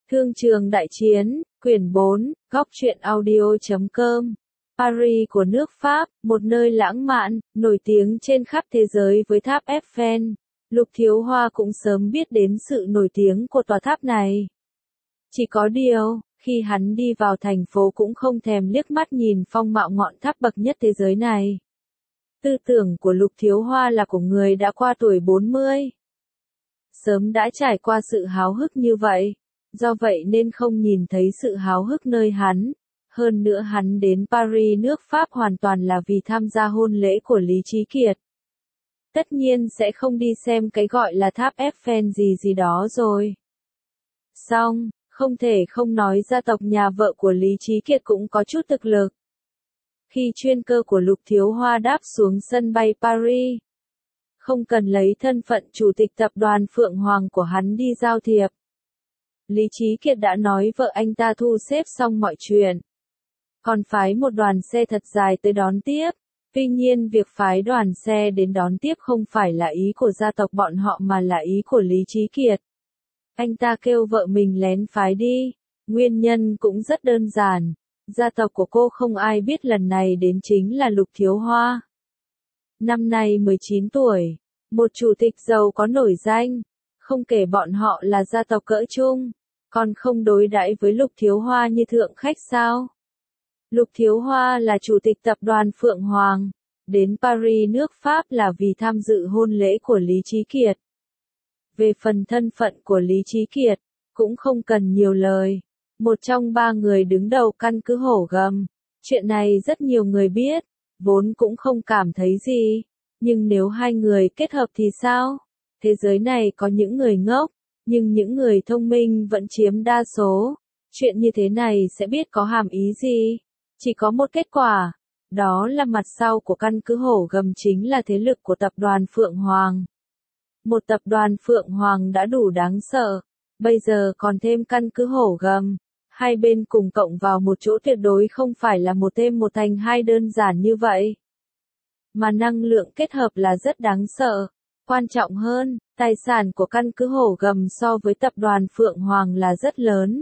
Thương trường đại chiến, quyển 4, góc truyện audio.com. Paris của nước Pháp, một nơi lãng mạn, nổi tiếng trên khắp thế giới với tháp Eiffel. Lục Thiếu Hoa cũng sớm biết đến sự nổi tiếng của tòa tháp này. Chỉ có điều, khi hắn đi vào thành phố cũng không thèm liếc mắt nhìn phong mạo ngọn tháp bậc nhất thế giới này. Tư tưởng của Lục Thiếu Hoa là của người đã qua tuổi 40. Sớm đã trải qua sự háo hức như vậy. Do vậy nên không nhìn thấy sự háo hức nơi hắn. Hơn nữa hắn đến Paris nước Pháp hoàn toàn là vì tham gia hôn lễ của Lý Trí Kiệt. Tất nhiên sẽ không đi xem cái gọi là tháp Eiffel gì đó rồi. Xong, không thể không nói gia tộc nhà vợ của Lý Trí Kiệt cũng có chút thực lực. Khi chuyên cơ của Lục Thiếu Hoa đáp xuống sân bay Paris, không cần lấy thân phận chủ tịch tập đoàn Phượng Hoàng của hắn đi giao thiệp. Lý Trí Kiệt đã nói vợ anh ta thu xếp xong mọi chuyện. Còn phái một đoàn xe thật dài tới đón tiếp. Tuy nhiên việc phái đoàn xe đến đón tiếp không phải là ý của gia tộc bọn họ mà là ý của Lý Trí Kiệt. Anh ta kêu vợ mình lén phái đi. Nguyên nhân cũng rất đơn giản. Gia tộc của cô không ai biết lần này đến chính là Lục Thiếu Hoa. Năm nay 19 tuổi. Một chủ tịch giàu có nổi danh. Không kể bọn họ là gia tộc cỡ trung. Còn không đối đãi với Lục Thiếu Hoa như thượng khách sao? Lục Thiếu Hoa là chủ tịch tập đoàn Phượng Hoàng. Đến Paris nước Pháp là vì tham dự hôn lễ của Lý Trí Kiệt. Về phần thân phận của Lý Trí Kiệt, cũng không cần nhiều lời. Một trong ba người đứng đầu căn cứ Hổ Gầm. Chuyện này rất nhiều người biết, vốn cũng không cảm thấy gì. Nhưng nếu hai người kết hợp thì sao? Thế giới này có những người ngốc, nhưng những người thông minh vẫn chiếm đa số. Chuyện như thế này sẽ biết có hàm ý gì? Chỉ có một kết quả. Đó là mặt sau của căn cứ Hổ Gầm chính là thế lực của tập đoàn Phượng Hoàng. Một tập đoàn Phượng Hoàng đã đủ đáng sợ. Bây giờ còn thêm căn cứ Hổ Gầm. Hai bên cùng cộng vào một chỗ tuyệt đối không phải là một thêm một thành hai đơn giản như vậy. Mà năng lượng kết hợp là rất đáng sợ. Quan trọng hơn, tài sản của căn cứ Hổ Gầm so với tập đoàn Phượng Hoàng là rất lớn.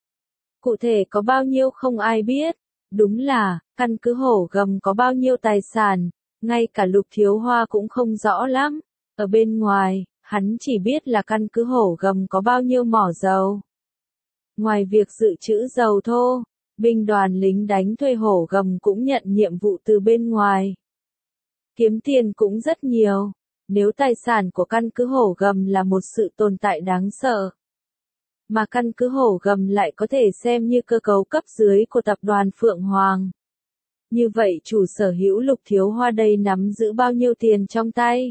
Cụ thể có bao nhiêu không ai biết. Đúng là, căn cứ Hổ Gầm có bao nhiêu tài sản, ngay cả Lục Thiếu Hoa cũng không rõ lắm. Ở bên ngoài, hắn chỉ biết là căn cứ Hổ Gầm có bao nhiêu mỏ dầu. Ngoài việc dự trữ dầu thô, binh đoàn lính đánh thuê Hổ Gầm cũng nhận nhiệm vụ từ bên ngoài. Kiếm tiền cũng rất nhiều. Nếu tài sản của căn cứ Hổ Gầm là một sự tồn tại đáng sợ, mà căn cứ Hổ Gầm lại có thể xem như cơ cấu cấp dưới của tập đoàn Phượng Hoàng. Như vậy chủ sở hữu Lục Thiếu Hoa đây nắm giữ bao nhiêu tiền trong tay?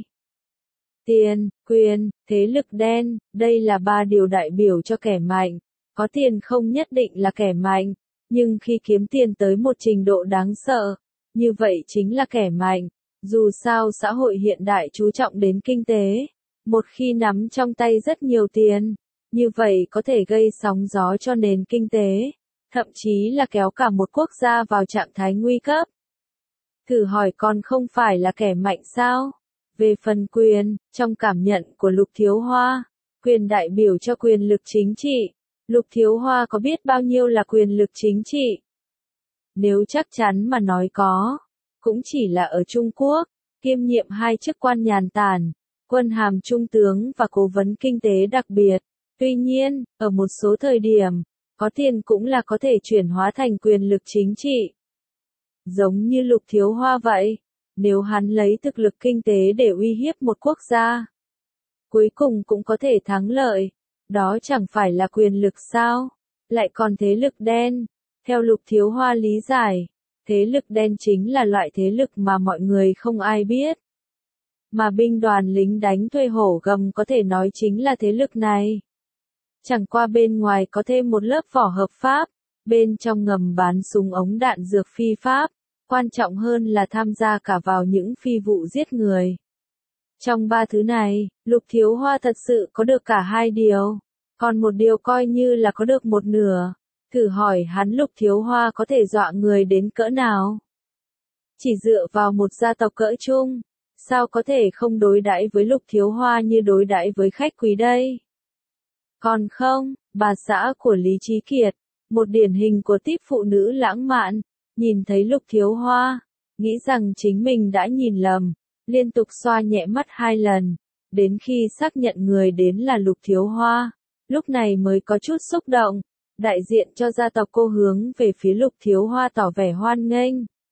Tiền, quyền, thế lực đen, đây là ba điều đại biểu cho kẻ mạnh. Có tiền không nhất định là kẻ mạnh, nhưng khi kiếm tiền tới một trình độ đáng sợ, như vậy chính là kẻ mạnh. Dù sao xã hội hiện đại chú trọng đến kinh tế, một khi nắm trong tay rất nhiều tiền, như vậy có thể gây sóng gió cho nền kinh tế, thậm chí là kéo cả một quốc gia vào trạng thái nguy cấp. Thử hỏi còn không phải là kẻ mạnh sao? Về phần quyền, trong cảm nhận của Lục Thiếu Hoa, quyền đại biểu cho quyền lực chính trị. Lục Thiếu Hoa có biết bao nhiêu là quyền lực chính trị? Nếu chắc chắn mà nói có, cũng chỉ là ở Trung Quốc, kiêm nhiệm hai chức quan nhàn tản, quân hàm trung tướng và cố vấn kinh tế đặc biệt. Tuy nhiên, ở một số thời điểm, có tiền cũng là có thể chuyển hóa thành quyền lực chính trị. Giống như Lục Thiếu Hoa vậy, nếu hắn lấy thực lực kinh tế để uy hiếp một quốc gia, cuối cùng cũng có thể thắng lợi. Đó chẳng phải là quyền lực sao? Lại còn thế lực đen. Theo Lục Thiếu Hoa lý giải, thế lực đen chính là loại thế lực mà mọi người không ai biết. Mà binh đoàn lính đánh thuê Hổ Gầm có thể nói chính là thế lực này. Chẳng qua bên ngoài có thêm một lớp vỏ hợp pháp, bên trong ngầm bán súng ống đạn dược phi pháp, quan trọng hơn là tham gia cả vào những phi vụ giết người. Trong ba thứ này, Lục Thiếu Hoa thật sự có được cả hai điều, còn một điều coi như là có được một nửa. Thử hỏi hắn Lục Thiếu Hoa có thể dọa người đến cỡ nào? Chỉ dựa vào một gia tộc cỡ trung, sao có thể không đối đãi với Lục Thiếu Hoa như đối đãi với khách quý đây? Còn không, bà xã của Lý Trí Kiệt, một điển hình của típ phụ nữ lãng mạn, nhìn thấy Lục Thiếu Hoa, nghĩ rằng chính mình đã nhìn lầm, liên tục xoa nhẹ mắt 2 lần, đến khi xác nhận người đến là Lục Thiếu Hoa, lúc này mới có chút xúc động, đại diện cho gia tộc cô hướng về phía Lục Thiếu Hoa tỏ vẻ hoan nghênh.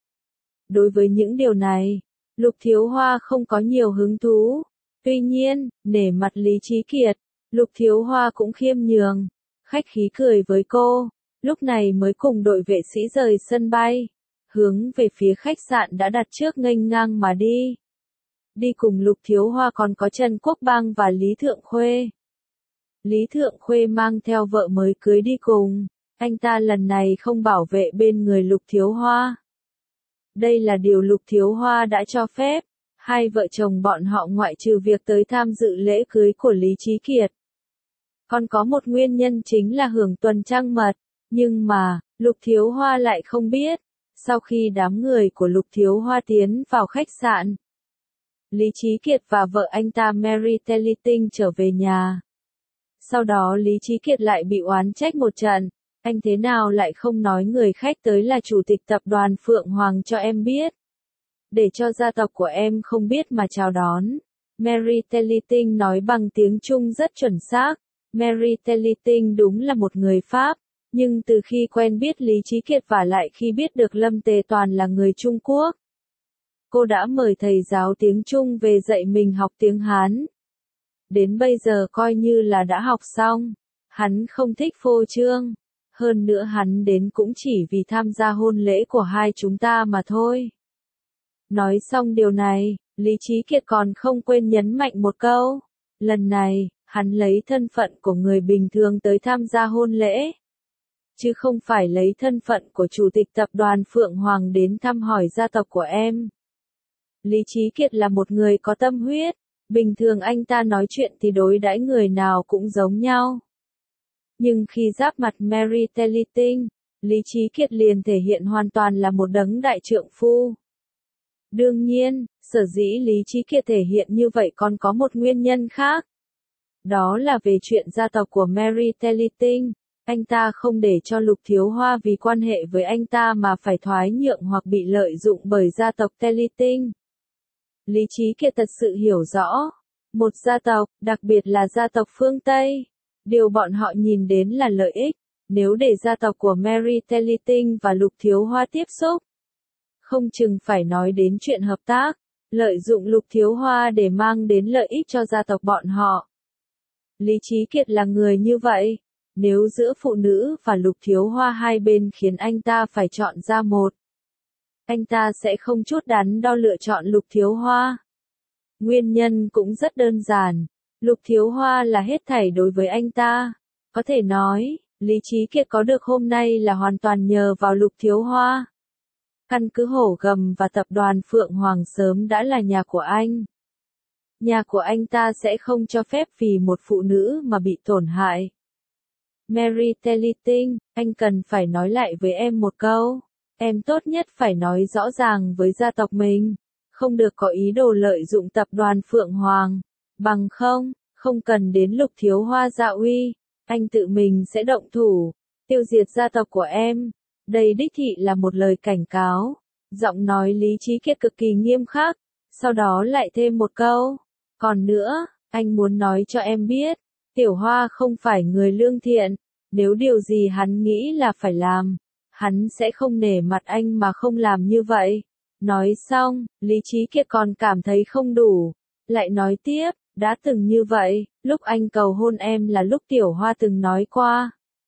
Đối với những điều này, Lục Thiếu Hoa không có nhiều hứng thú, tuy nhiên, nể mặt Lý Trí Kiệt, Lục Thiếu Hoa cũng khiêm nhường, khách khí cười với cô, lúc này mới cùng đội vệ sĩ rời sân bay, hướng về phía khách sạn đã đặt trước nghênh ngang mà đi. Đi cùng Lục Thiếu Hoa còn có Trần Quốc Bang và Lý Thượng Khuê. Lý Thượng Khuê mang theo vợ mới cưới đi cùng, anh ta lần này không bảo vệ bên người Lục Thiếu Hoa. Đây là điều Lục Thiếu Hoa đã cho phép, hai vợ chồng bọn họ ngoại trừ việc tới tham dự lễ cưới của Lý Trí Kiệt. Còn có một nguyên nhân chính là hưởng tuần trăng mật, nhưng mà, Lục Thiếu Hoa lại không biết, sau khi đám người của Lục Thiếu Hoa tiến vào khách sạn, Lý Trí Kiệt và vợ anh ta Mary Telliting trở về nhà. Sau đó Lý Trí Kiệt lại bị oán trách một trận, anh thế nào lại không nói người khách tới là chủ tịch tập đoàn Phượng Hoàng cho em biết. Để cho gia tộc của em không biết mà chào đón. Mary Telliting nói bằng tiếng Trung rất chuẩn xác. Mary Telliting đúng là một người Pháp, nhưng từ khi quen biết Lý Trí Kiệt và lại khi biết được Lâm Tề Toàn là người Trung Quốc, cô đã mời thầy giáo tiếng Trung về dạy mình học tiếng Hán. Đến bây giờ coi như là đã học xong. Hắn không thích phô trương. Hơn nữa hắn đến cũng chỉ vì tham gia hôn lễ của hai chúng ta mà thôi. Nói xong điều này, Lý Trí Kiệt còn không quên nhấn mạnh một câu. Lần này, hắn lấy thân phận của người bình thường tới tham gia hôn lễ, chứ không phải lấy thân phận của chủ tịch tập đoàn Phượng Hoàng đến thăm hỏi gia tộc của em. Lý Trí Kiệt là một người có tâm huyết, bình thường anh ta nói chuyện thì đối đãi người nào cũng giống nhau. Nhưng khi giáp mặt Mary Telliting, Lý Trí Kiệt liền thể hiện hoàn toàn là một đấng đại trượng phu. Đương nhiên, sở dĩ Lý Trí Kiệt thể hiện như vậy còn có một nguyên nhân khác. Đó là về chuyện gia tộc của Mary Telliting, anh ta không để cho Lục Thiếu Hoa vì quan hệ với anh ta mà phải thoái nhượng hoặc bị lợi dụng bởi gia tộc Telliting. Lý Trí Kiệt thật sự hiểu rõ, một gia tộc, đặc biệt là gia tộc phương Tây, điều bọn họ nhìn đến là lợi ích, nếu để gia tộc của Mary Telliting và Lục Thiếu Hoa tiếp xúc, không chừng phải nói đến chuyện hợp tác, lợi dụng Lục Thiếu Hoa để mang đến lợi ích cho gia tộc bọn họ. Lý Trí Kiệt là người như vậy, nếu giữa phụ nữ và Lục Thiếu Hoa hai bên khiến anh ta phải chọn ra một, anh ta sẽ không chút đắn đo lựa chọn Lục Thiếu Hoa. Nguyên nhân cũng rất đơn giản, Lục Thiếu Hoa là hết thảy đối với anh ta. Có thể nói, Lý Trí Kiệt có được hôm nay là hoàn toàn nhờ vào Lục Thiếu Hoa. Căn cứ Hổ Gầm và tập đoàn Phượng Hoàng sớm đã là nhà của anh. Nhà của anh ta sẽ không cho phép vì một phụ nữ mà bị tổn hại. Mary Telliting, anh cần phải nói lại với em một câu. Em tốt nhất phải nói rõ ràng với gia tộc mình, không được có ý đồ lợi dụng tập đoàn Phượng Hoàng, bằng không cần đến Lục Thiếu Hoa dạ uy, anh tự mình sẽ động thủ, tiêu diệt gia tộc của em. Đây đích thị là một lời cảnh cáo. Giọng nói Lý Trí Kiệt cực kỳ nghiêm khắc, sau đó lại thêm một câu. Còn nữa, anh muốn nói cho em biết, Tiểu Hoa không phải người lương thiện, nếu điều gì hắn nghĩ là phải làm, hắn sẽ không nể mặt anh mà không làm như vậy. Nói xong, Lý Trí Kiệt còn cảm thấy không đủ, lại nói tiếp, đã từng như vậy, lúc anh cầu hôn em là lúc Tiểu Hoa từng nói qua.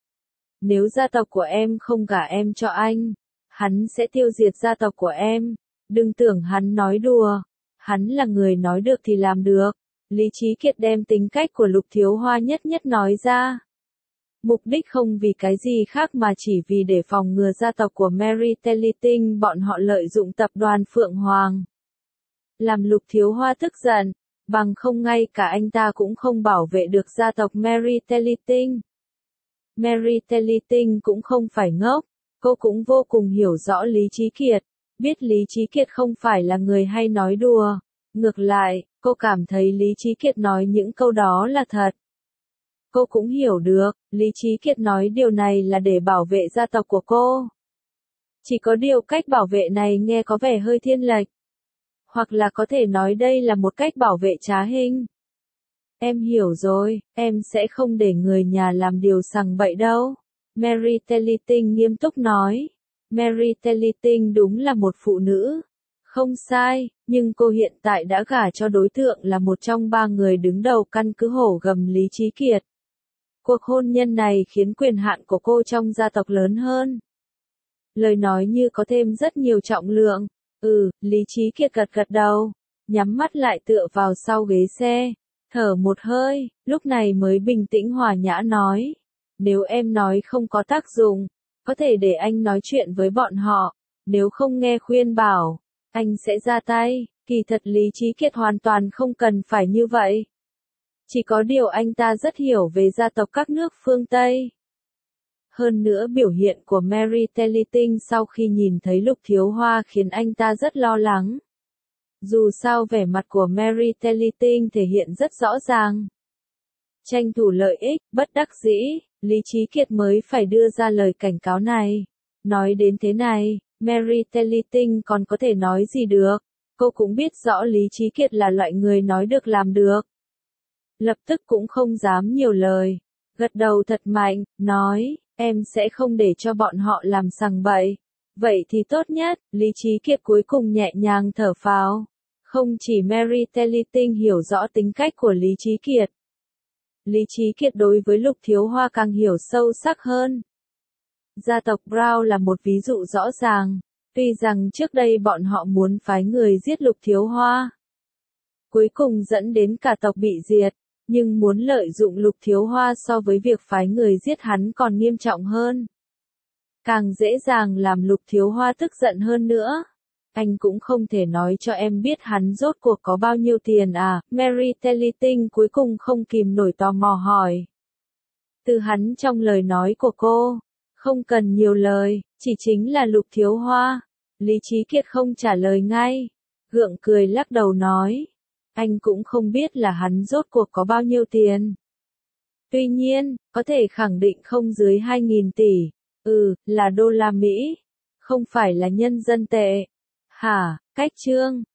Nếu gia tộc của em không gả em cho anh, hắn sẽ tiêu diệt gia tộc của em. Đừng tưởng hắn nói đùa, hắn là người nói được thì làm được. Lý Trí Kiệt đem tính cách của Lục Thiếu Hoa nhất nhất nói ra. Mục đích không vì cái gì khác mà chỉ vì để phòng ngừa gia tộc của Mary Telliting bọn họ lợi dụng tập đoàn Phượng Hoàng. Làm Lục Thiếu Hoa tức giận, bằng không ngay cả anh ta cũng không bảo vệ được gia tộc Mary Telliting. Mary Telliting cũng không phải ngốc, cô cũng vô cùng hiểu rõ Lý Trí Kiệt, biết Lý Trí Kiệt không phải là người hay nói đùa. Ngược lại, cô cảm thấy Lý Trí Kiệt nói những câu đó là thật. Cô cũng hiểu được, Lý Chí Kiệt nói điều này là để bảo vệ gia tộc của cô. Chỉ có điều cách bảo vệ này nghe có vẻ hơi thiên lệch. Hoặc là có thể nói đây là một cách bảo vệ trá hình. Em hiểu rồi, em sẽ không để người nhà làm điều sằng bậy đâu. Mary Telliting nghiêm túc nói. Mary Telliting đúng là một phụ nữ. Không sai, nhưng cô hiện tại đã gả cho đối tượng là một trong 3 người đứng đầu căn cứ Hổ Gầm Lý Chí Kiệt. Cuộc hôn nhân này khiến quyền hạn của cô trong gia tộc lớn hơn. Lời nói như có thêm rất nhiều trọng lượng. Lý Chí Kiệt gật gật đầu, nhắm mắt lại tựa vào sau ghế xe, thở một hơi, lúc này mới bình tĩnh hòa nhã nói. Nếu em nói không có tác dụng, có thể để anh nói chuyện với bọn họ, nếu không nghe khuyên bảo, anh sẽ ra tay. Kỳ thật Lý Chí Kiệt hoàn toàn không cần phải như vậy. Chỉ có điều anh ta rất hiểu về gia tộc các nước phương Tây. Hơn nữa biểu hiện của Mary Telliting sau khi nhìn thấy Lục Thiếu Hoa khiến anh ta rất lo lắng. Dù sao vẻ mặt của Mary Telliting thể hiện rất rõ ràng. Tranh thủ lợi ích, bất đắc dĩ, Lý Chí Kiệt mới phải đưa ra lời cảnh cáo này. Nói đến thế này, Mary Telliting còn có thể nói gì được, cô cũng biết rõ Lý Chí Kiệt là loại người nói được làm được. Lập tức cũng không dám nhiều lời, gật đầu thật mạnh, nói, em sẽ không để cho bọn họ làm sằng bậy. Vậy thì tốt nhất, Lý Chí Kiệt cuối cùng nhẹ nhàng thở phào. Không chỉ Mary Telliting hiểu rõ tính cách của Lý Chí Kiệt. Lý Chí Kiệt đối với Lục Thiếu Hoa càng hiểu sâu sắc hơn. Gia tộc Brown là một ví dụ rõ ràng, tuy rằng trước đây bọn họ muốn phái người giết Lục Thiếu Hoa. Cuối cùng dẫn đến cả tộc bị diệt, nhưng muốn lợi dụng Lục Thiếu Hoa so với việc phái người giết hắn còn nghiêm trọng hơn. Càng dễ dàng làm Lục Thiếu Hoa tức giận hơn nữa. Anh cũng không thể nói cho em biết hắn rốt cuộc có bao nhiêu tiền à, Mary Telliting cuối cùng không kìm nổi tò mò hỏi. Từ hắn trong lời nói của cô, không cần nhiều lời, chỉ chính là Lục Thiếu Hoa. Lý Chí Kiệt không trả lời ngay, gượng cười lắc đầu nói. Anh cũng không biết là hắn rốt cuộc có bao nhiêu tiền. Tuy nhiên, có thể khẳng định không dưới 2.000 tỷ. Là đô la Mỹ. Không phải là nhân dân tệ. Hả, cách chương.